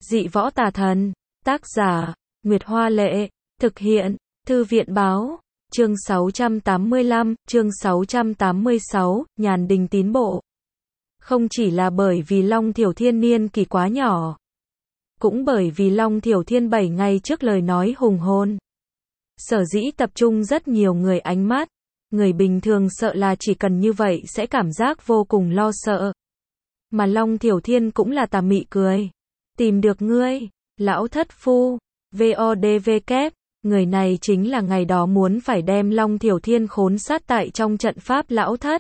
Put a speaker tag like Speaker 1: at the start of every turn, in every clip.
Speaker 1: Dị võ tà thần. Tác giả, Nguyệt Hoa Lệ. Thực hiện, Thư viện Báo. Chương 685, chương 686, Nhàn Đình Tín Bộ. Không chỉ là bởi vì Long Thiểu Thiên niên kỳ quá nhỏ, cũng bởi vì Long Thiểu Thiên 7 ngày trước lời nói hùng hồn. Sở dĩ tập trung rất nhiều người ánh mắt. Người bình thường sợ là chỉ cần như vậy sẽ cảm giác vô cùng lo sợ. Mà Long Thiểu Thiên cũng là tà mị cười. Tìm được ngươi, lão thất phu, VODVK, người này chính là ngày đó muốn phải đem Long Thiểu Thiên khốn sát tại trong trận pháp lão thất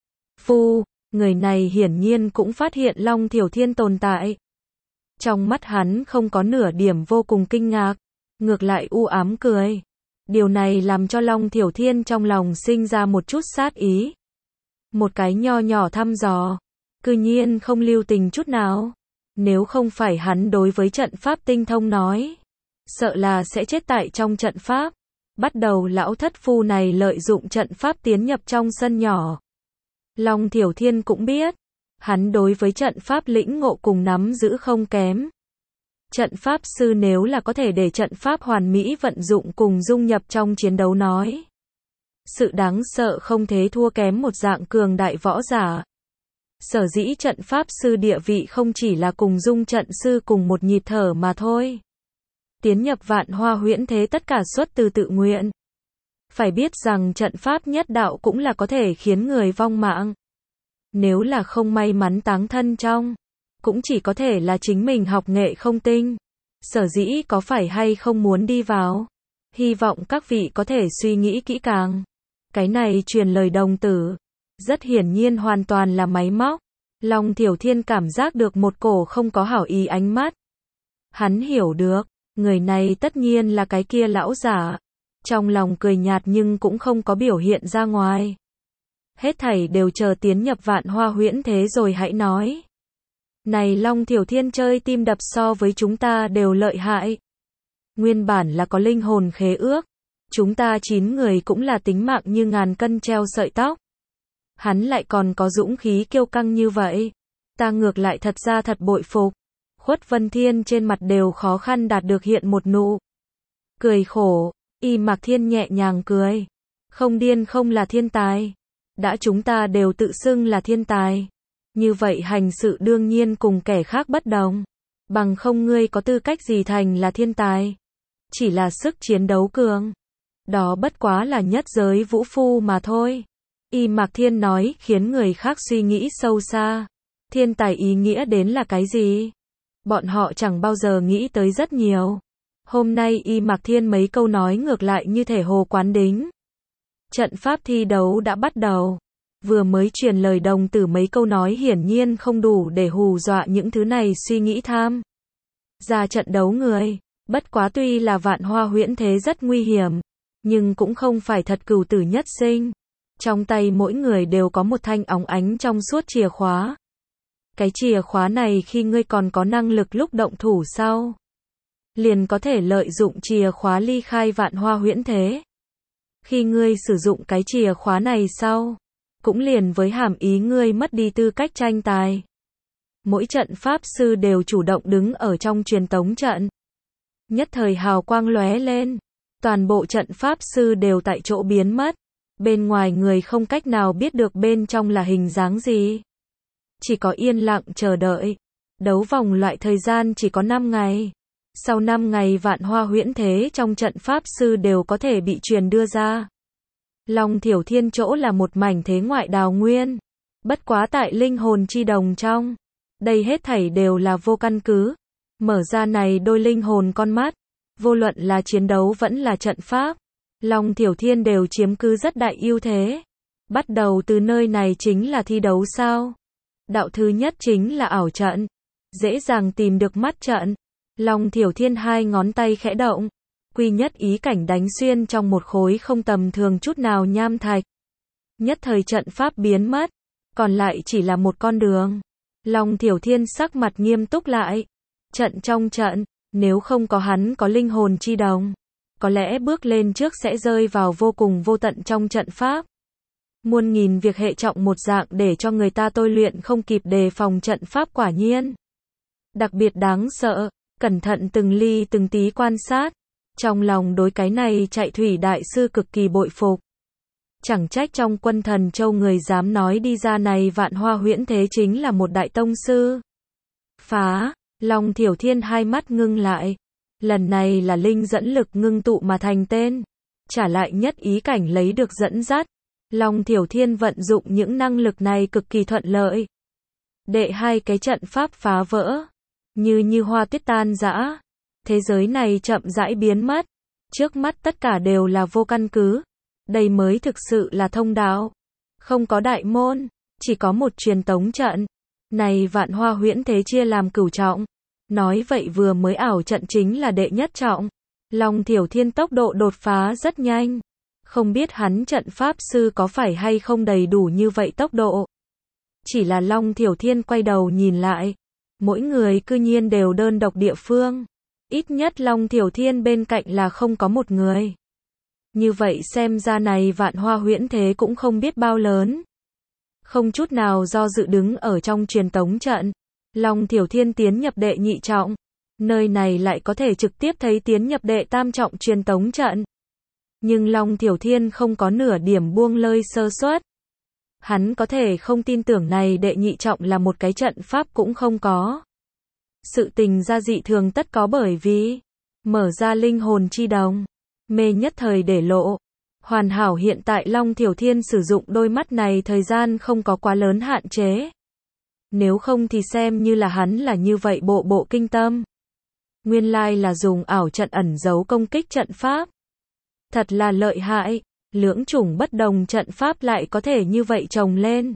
Speaker 1: phu. Người này hiển nhiên cũng phát hiện Long Thiểu Thiên tồn tại. Trong mắt hắn không có nửa điểm vô cùng kinh ngạc, ngược lại u ám cười. Điều này làm cho Long Thiểu Thiên trong lòng sinh ra một chút sát ý. Một cái nho nhỏ thăm dò, cư nhiên không lưu tình chút nào. Nếu không phải hắn đối với trận pháp tinh thông nói, sợ là sẽ chết tại trong trận pháp. Bắt đầu lão thất phu này lợi dụng trận pháp tiến nhập trong sân nhỏ. Long Thiểu Thiên cũng biết, hắn đối với trận pháp lĩnh ngộ cùng nắm giữ không kém. Trận pháp sư nếu là có thể để trận pháp hoàn mỹ vận dụng cùng dung nhập trong chiến đấu nói, sự đáng sợ không thế thua kém một dạng cường đại võ giả. Sở dĩ trận pháp sư địa vị không chỉ là cùng dung trận sư cùng một nhịp thở mà thôi. Tiến nhập Vạn Hoa Huyễn Thế tất cả xuất từ tự nguyện. Phải biết rằng trận pháp nhất đạo cũng là có thể khiến người vong mạng. Nếu là không may mắn táng thân trong, cũng chỉ có thể là chính mình học nghệ không tinh. Sở dĩ có phải hay không muốn đi vào, hy vọng các vị có thể suy nghĩ kỹ càng. Cái này truyền lời đồng tử, rất hiển nhiên hoàn toàn là máy móc. Long Thiểu Thiên cảm giác được một cổ không có hảo ý ánh mắt. Hắn hiểu được, người này tất nhiên là cái kia lão giả. Trong lòng cười nhạt nhưng cũng không có biểu hiện ra ngoài. Hết thảy đều chờ tiến nhập Vạn Hoa Huyễn Thế rồi hãy nói. Này Long Thiểu Thiên chơi tim đập so với chúng ta đều lợi hại. Nguyên bản là có linh hồn khế ước. Chúng ta 9 người cũng là tính mạng như ngàn cân treo sợi tóc. Hắn lại còn có dũng khí kiêu căng như vậy. Ta ngược lại thật ra thật bội phục. Khuất Vân Thiên trên mặt đều khó khăn đạt được hiện một nụ cười khổ. Y Mạc Thiên nhẹ nhàng cười. Không điên không là thiên tài. Đã chúng ta đều tự xưng là thiên tài, như vậy hành sự đương nhiên cùng kẻ khác bất đồng. Bằng không ngươi có tư cách gì thành là thiên tài? Chỉ là sức chiến đấu cường. Đó bất quá là nhất giới vũ phu mà thôi. Y Mạc Thiên nói khiến người khác suy nghĩ sâu xa. Thiên tài ý nghĩa đến là cái gì? Bọn họ chẳng bao giờ nghĩ tới rất nhiều. Hôm nay Y Mạc Thiên mấy câu nói ngược lại như thể hồ quán đính. Trận pháp thi đấu đã bắt đầu. Vừa mới truyền lời đồng tử mấy câu nói hiển nhiên không đủ để hù dọa những thứ này suy nghĩ tham ra trận đấu người. Bất quá tuy là Vạn Hoa Huyễn Thế rất nguy hiểm, nhưng cũng không phải thật cửu tử nhất sinh. Trong tay mỗi người đều có một thanh óng ánh trong suốt chìa khóa. Cái chìa khóa này khi ngươi còn có năng lực lúc động thủ sau, liền có thể lợi dụng chìa khóa ly khai Vạn Hoa Huyễn Thế. Khi ngươi sử dụng cái chìa khóa này sau, cũng liền với hàm ý ngươi mất đi tư cách tranh tài. Mỗi trận pháp sư đều chủ động đứng ở trong truyền tống trận. Nhất thời hào quang lóe lên, toàn bộ trận pháp sư đều tại chỗ biến mất. Bên ngoài người không cách nào biết được bên trong là hình dáng gì. Chỉ có yên lặng chờ đợi. Đấu vòng loại thời gian chỉ có 5 ngày. Sau 5 ngày Vạn Hoa Huyễn Thế trong trận pháp sư đều có thể bị truyền đưa ra. Long Thiểu Thiên chỗ là một mảnh thế ngoại đào nguyên. Bất quá tại linh hồn chi đồng trong. Đây hết thảy đều là vô căn cứ. Mở ra này đôi linh hồn con mắt. Vô luận là chiến đấu vẫn là trận pháp. Long Thiểu Thiên đều chiếm cứ rất đại ưu thế. Bắt đầu từ nơi này chính là thi đấu sao. Đạo thứ nhất chính là ảo trận. Dễ dàng tìm được mắt trận. Long Thiểu Thiên hai ngón tay khẽ động. Quy nhất ý cảnh đánh xuyên trong một khối không tầm thường chút nào nham thạch. Nhất thời trận pháp biến mất. Còn lại chỉ là một con đường. Long Thiểu Thiên sắc mặt nghiêm túc lại. Trận trong trận, nếu không có hắn có linh hồn chi đồng, có lẽ bước lên trước sẽ rơi vào vô cùng vô tận trong trận pháp. Muôn nghìn việc hệ trọng một dạng để cho người ta tôi luyện không kịp đề phòng trận pháp quả nhiên. Đặc biệt đáng sợ. cẩn thận từng ly từng tí quan sát. Trong lòng đối cái này chạy thủy đại sư cực kỳ bội phục. Chẳng trách trong Quân Thần Châu người dám nói đi ra này Vạn Hoa Huyễn Thế chính là một đại tông sư. Phá, Long Thiểu Thiên hai mắt ngưng lại. Lần này là linh dẫn lực ngưng tụ mà thành tên. Trả lại nhất ý cảnh lấy được dẫn dắt. Long Thiểu Thiên vận dụng những năng lực này cực kỳ thuận lợi. Đệ hai cái trận pháp phá vỡ. Như hoa tuyết tan rã. Thế giới này chậm rãi biến mất. Trước mắt tất cả đều là vô căn cứ. Đây mới thực sự là thông đạo. Không có đại môn, chỉ có một truyền tống trận. Này Vạn Hoa Huyễn Thế chia làm cửu trọng. Nói vậy vừa mới ảo trận chính là đệ nhất trọng. Long Thiểu Thiên tốc độ đột phá rất nhanh. Không biết hắn trận pháp sư có phải hay không đầy đủ như vậy tốc độ. Chỉ là Long Thiểu Thiên quay đầu nhìn lại. Mỗi người cư nhiên đều đơn độc địa phương. Ít nhất Long Thiểu Thiên bên cạnh là không có một người. Như vậy xem ra này Vạn Hoa Huyễn Thế cũng không biết bao lớn. Không chút nào do dự đứng ở trong truyền tống trận. Long Thiểu Thiên tiến nhập đệ nhị trọng. Nơi này lại có thể trực tiếp thấy tiến nhập đệ tam trọng truyền tống trận. Nhưng Long Thiểu Thiên không có nửa điểm buông lơi sơ suất. Hắn có thể không tin tưởng này đệ nhị trọng là một cái trận pháp cũng không có. Sự tình ra dị thường tất có bởi vì mở ra linh hồn chi đồng. Mê nhất thời để lộ. Hoàn hảo hiện tại Long Thiểu Thiên sử dụng đôi mắt này thời gian không có quá lớn hạn chế. Nếu không thì xem như là hắn là như vậy bộ kinh tâm. Nguyên lai là dùng ảo trận ẩn giấu công kích trận pháp. Thật là lợi hại, lưỡng chủng bất đồng trận pháp lại có thể như vậy chồng lên.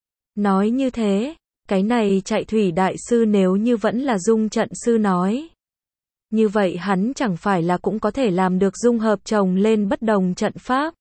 Speaker 1: Nói như thế, cái này chạy thủy đại sư nếu như vẫn là dung trận sư nói. Như vậy hắn chẳng phải là cũng có thể làm được dung hợp chồng lên bất đồng trận pháp.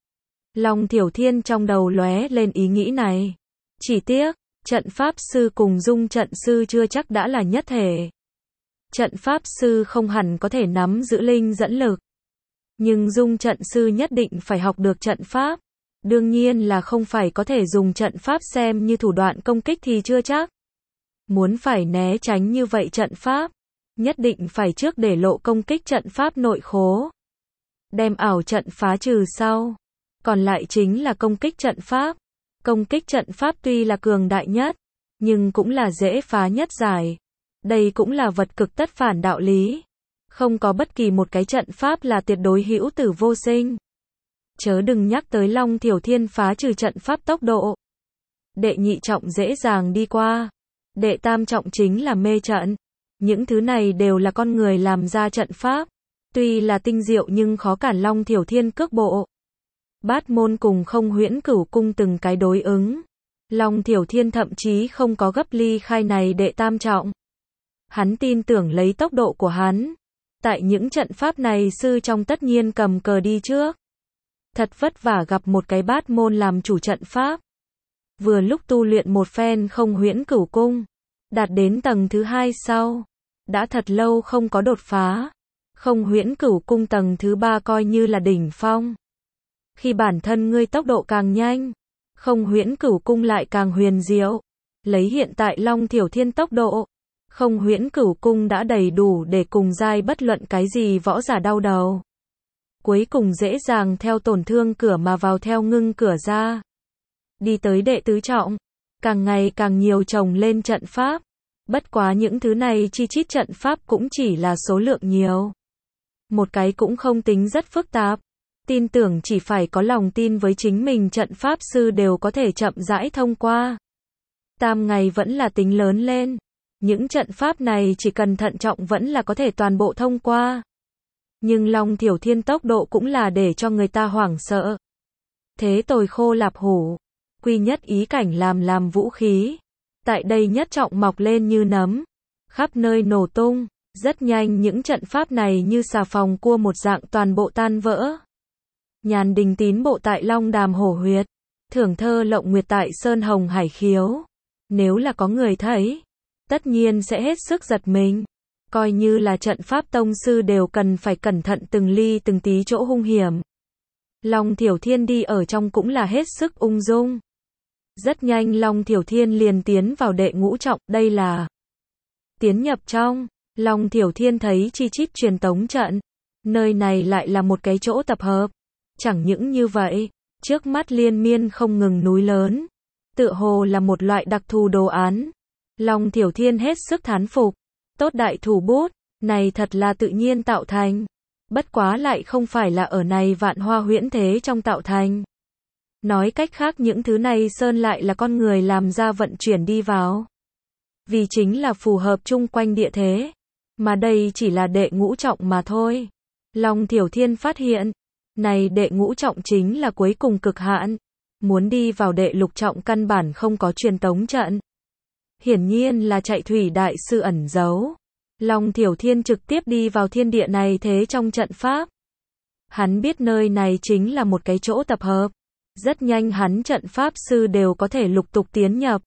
Speaker 1: Long Thiểu Thiên trong đầu lóe lên ý nghĩ này. Chỉ tiếc, trận pháp sư cùng dung trận sư chưa chắc đã là nhất thể. Trận pháp sư không hẳn có thể nắm giữ linh dẫn lực. Nhưng dung trận sư nhất định phải học được trận pháp. Đương nhiên là không phải có thể dùng trận pháp xem như thủ đoạn công kích thì chưa chắc. Muốn phải né tránh như vậy trận pháp, nhất định phải trước để lộ công kích trận pháp nội khố. Đem ảo trận phá trừ sau. Còn lại chính là công kích trận pháp. Công kích trận pháp tuy là cường đại nhất, nhưng cũng là dễ phá nhất giải. Đây cũng là vật cực tất phản đạo lý. Không có bất kỳ một cái trận pháp là tuyệt đối hữu tử vô sinh. Chớ đừng nhắc tới Long Thiểu Thiên phá trừ trận pháp tốc độ. Đệ nhị trọng dễ dàng đi qua. Đệ tam trọng chính là mê trận. Những thứ này đều là con người làm ra trận pháp. Tuy là tinh diệu nhưng khó cản Long Thiểu Thiên cước bộ. Bát môn cùng không huyễn cửu cung từng cái đối ứng. Long Thiểu Thiên thậm chí không có gấp ly khai này đệ tam trọng. Hắn tin tưởng lấy tốc độ của hắn. Tại những trận pháp này sư trong tất nhiên cầm cờ đi trước. Thật vất vả gặp một cái bát môn làm chủ trận pháp. Vừa lúc tu luyện một phen không huyễn cửu cung. Đạt đến tầng thứ hai sau. Đã thật lâu không có đột phá. Không huyễn cửu cung tầng thứ ba coi như là đỉnh phong. Khi bản thân ngươi tốc độ càng nhanh, không huyễn cửu cung lại càng huyền diệu. Lấy hiện tại Long Thiểu Thiên tốc độ, không huyễn cửu cung đã đầy đủ để cùng giai bất luận cái gì võ giả đau đầu. Cuối cùng dễ dàng theo tổn thương cửa mà vào theo ngưng cửa ra. Đi tới đệ tứ trọng, càng ngày càng nhiều chồng lên trận pháp. Bất quá những thứ này chi chít trận pháp cũng chỉ là số lượng nhiều. Một cái cũng không tính rất phức tạp. Tin tưởng chỉ phải có lòng tin với chính mình trận pháp sư đều có thể chậm rãi thông qua. Tam ngày vẫn là tính lớn lên. Những trận pháp này chỉ cần thận trọng vẫn là có thể toàn bộ thông qua. Nhưng Long Thiểu Thiên tốc độ cũng là để cho người ta hoảng sợ. Thế tồi khô lạp hủ. Quy nhất ý cảnh làm vũ khí. Tại đây nhất trọng mọc lên như nấm. Khắp nơi nổ tung. Rất nhanh những trận pháp này như xà phòng cua một dạng toàn bộ tan vỡ. Nhàn đình tín bộ tại Long Đàm Hổ Huyệt. Thưởng thơ lộng nguyệt tại Sơn Hồng Hải Khiếu. Nếu là có người thấy, tất nhiên sẽ hết sức giật mình. Coi như là trận pháp tông sư đều cần phải cẩn thận từng ly từng tí chỗ hung hiểm. Long Thiểu Thiên đi ở trong cũng là hết sức ung dung. Rất nhanh Long Thiểu Thiên liền tiến vào đệ ngũ trọng, đây là tiến nhập trong Long Thiểu Thiên thấy chi chít truyền tống trận. Nơi này lại là một cái chỗ tập hợp. Chẳng những như vậy, trước mắt liên miên không ngừng núi lớn. Tựa hồ là một loại đặc thù đồ án. Long Thiểu Thiên hết sức thán phục. Tốt đại thủ bút, này thật là tự nhiên tạo thành. Bất quá lại không phải là ở này vạn hoa huyễn thế trong tạo thành. Nói cách khác những thứ này sơn lại là con người làm ra vận chuyển đi vào. Vì chính là phù hợp chung quanh địa thế. Mà đây chỉ là đệ ngũ trọng mà thôi. Long Thiểu Thiên phát hiện, này đệ ngũ trọng chính là cuối cùng cực hạn. Muốn đi vào đệ lục trọng căn bản không có truyền tống trận. Hiển nhiên là chạy thủy đại sư ẩn giấu. Long Thiểu Thiên trực tiếp đi vào thiên địa này thế trong trận pháp. Hắn biết nơi này chính là một cái chỗ tập hợp. Rất nhanh hắn trận pháp sư đều có thể lục tục tiến nhập.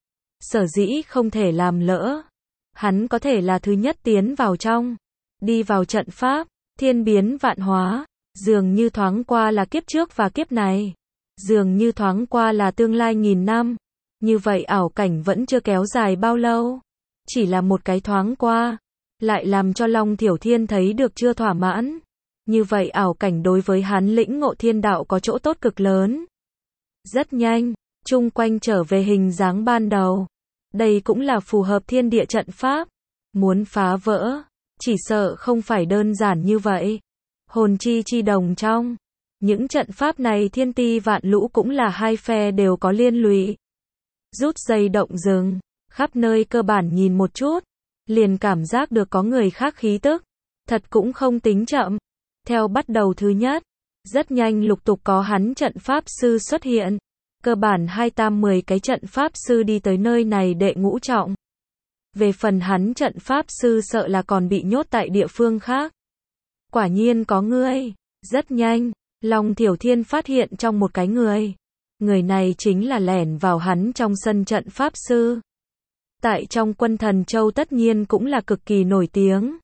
Speaker 1: Sở dĩ không thể làm lỡ. Hắn có thể là thứ nhất tiến vào trong. Đi vào trận pháp, thiên biến vạn hóa. Dường như thoáng qua là kiếp trước và kiếp này. Dường như thoáng qua là tương lai nghìn năm. Như vậy ảo cảnh vẫn chưa kéo dài bao lâu. Chỉ là một cái thoáng qua. Lại làm cho Long Thiểu Thiên thấy được chưa thỏa mãn. Như vậy ảo cảnh đối với hắn lĩnh ngộ thiên đạo có chỗ tốt cực lớn. Rất nhanh, chung quanh trở về hình dáng ban đầu. Đây cũng là phù hợp thiên địa trận pháp. Muốn phá vỡ, chỉ sợ không phải đơn giản như vậy. Hồn chi đồng trong. Những trận pháp này thiên ti vạn lũ cũng là hai phe đều có liên lụy. Rút dây động rừng, khắp nơi cơ bản nhìn một chút. Liền cảm giác được có người khác khí tức. Thật cũng không tính chậm. Theo bắt đầu thứ nhất, rất nhanh lục tục có hắn trận pháp sư xuất hiện. Cơ bản 2-10 cái trận pháp sư đi tới nơi này đệ ngũ trọng. Về phần hắn trận pháp sư sợ là còn bị nhốt tại địa phương khác. Quả nhiên có người. Rất nhanh, Long Thiểu Thiên phát hiện trong một cái người. Người này chính là lẻn vào hắn trong sân trận pháp sư. Tại trong Quân Thần Châu tất nhiên cũng là cực kỳ nổi tiếng.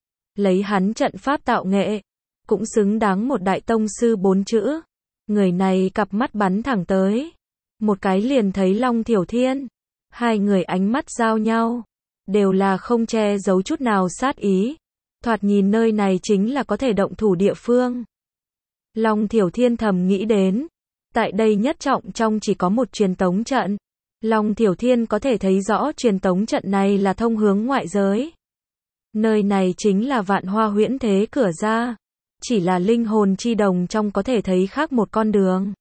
Speaker 1: Lấy hắn trận pháp tạo nghệ, cũng xứng đáng một đại tông sư 4 chữ. Người này cặp mắt bắn thẳng tới. Một cái liền thấy Long Thiểu Thiên. Hai người ánh mắt giao nhau. Đều là không che giấu chút nào sát ý. Thoạt nhìn nơi này chính là có thể động thủ địa phương. Long Thiểu Thiên thầm nghĩ đến. Tại đây nhất trọng trong chỉ có một truyền tống trận. Long Thiểu Thiên có thể thấy rõ truyền tống trận này là thông hướng ngoại giới. Nơi này chính là vạn hoa huyễn thế cửa ra. Chỉ là linh hồn chi đồng trong có thể thấy khác một con đường.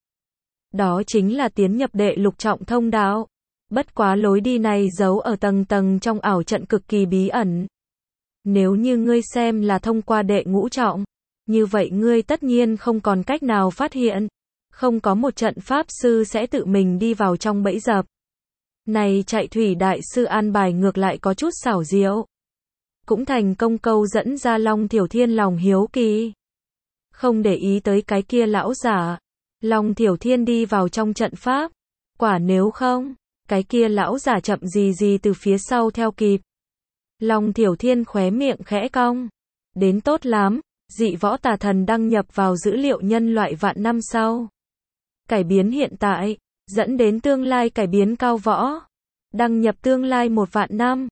Speaker 1: Đó chính là tiến nhập đệ lục trọng thông đạo. Bất quá lối đi này giấu ở tầng tầng trong ảo trận cực kỳ bí ẩn. Nếu như ngươi xem là thông qua đệ ngũ trọng, như vậy ngươi tất nhiên không còn cách nào phát hiện. Không có một trận pháp sư sẽ tự mình đi vào trong bẫy dập. Này chạy thủy đại sư an bài ngược lại có chút xảo diệu. Cũng thành công câu dẫn ra Long Thiểu Thiên lòng hiếu kỳ. Không để ý tới cái kia lão giả. Long Thiểu Thiên đi vào trong trận pháp. Quả nếu không, cái kia lão giả chậm gì từ phía sau theo kịp. Long Thiểu Thiên khóe miệng khẽ cong. Đến tốt lắm, dị võ tà thần đăng nhập vào dữ liệu nhân loại vạn năm sau. Cải biến hiện tại, dẫn đến tương lai cải biến cao võ. Đăng nhập tương lai 1 vạn năm.